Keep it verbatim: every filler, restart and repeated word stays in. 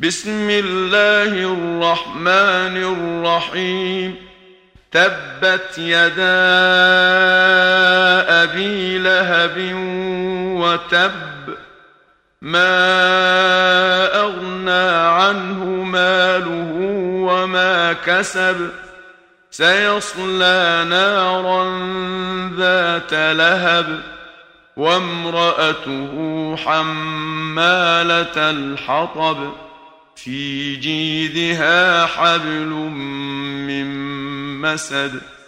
بسم الله الرحمن الرحيم. تبت يدا أبي لهب وتب، ما أغنى عنه ماله وما كسب، سيصلى نارا ذات لهب، وامرأته حمالة الحطب، في جيدها حبل من مسد.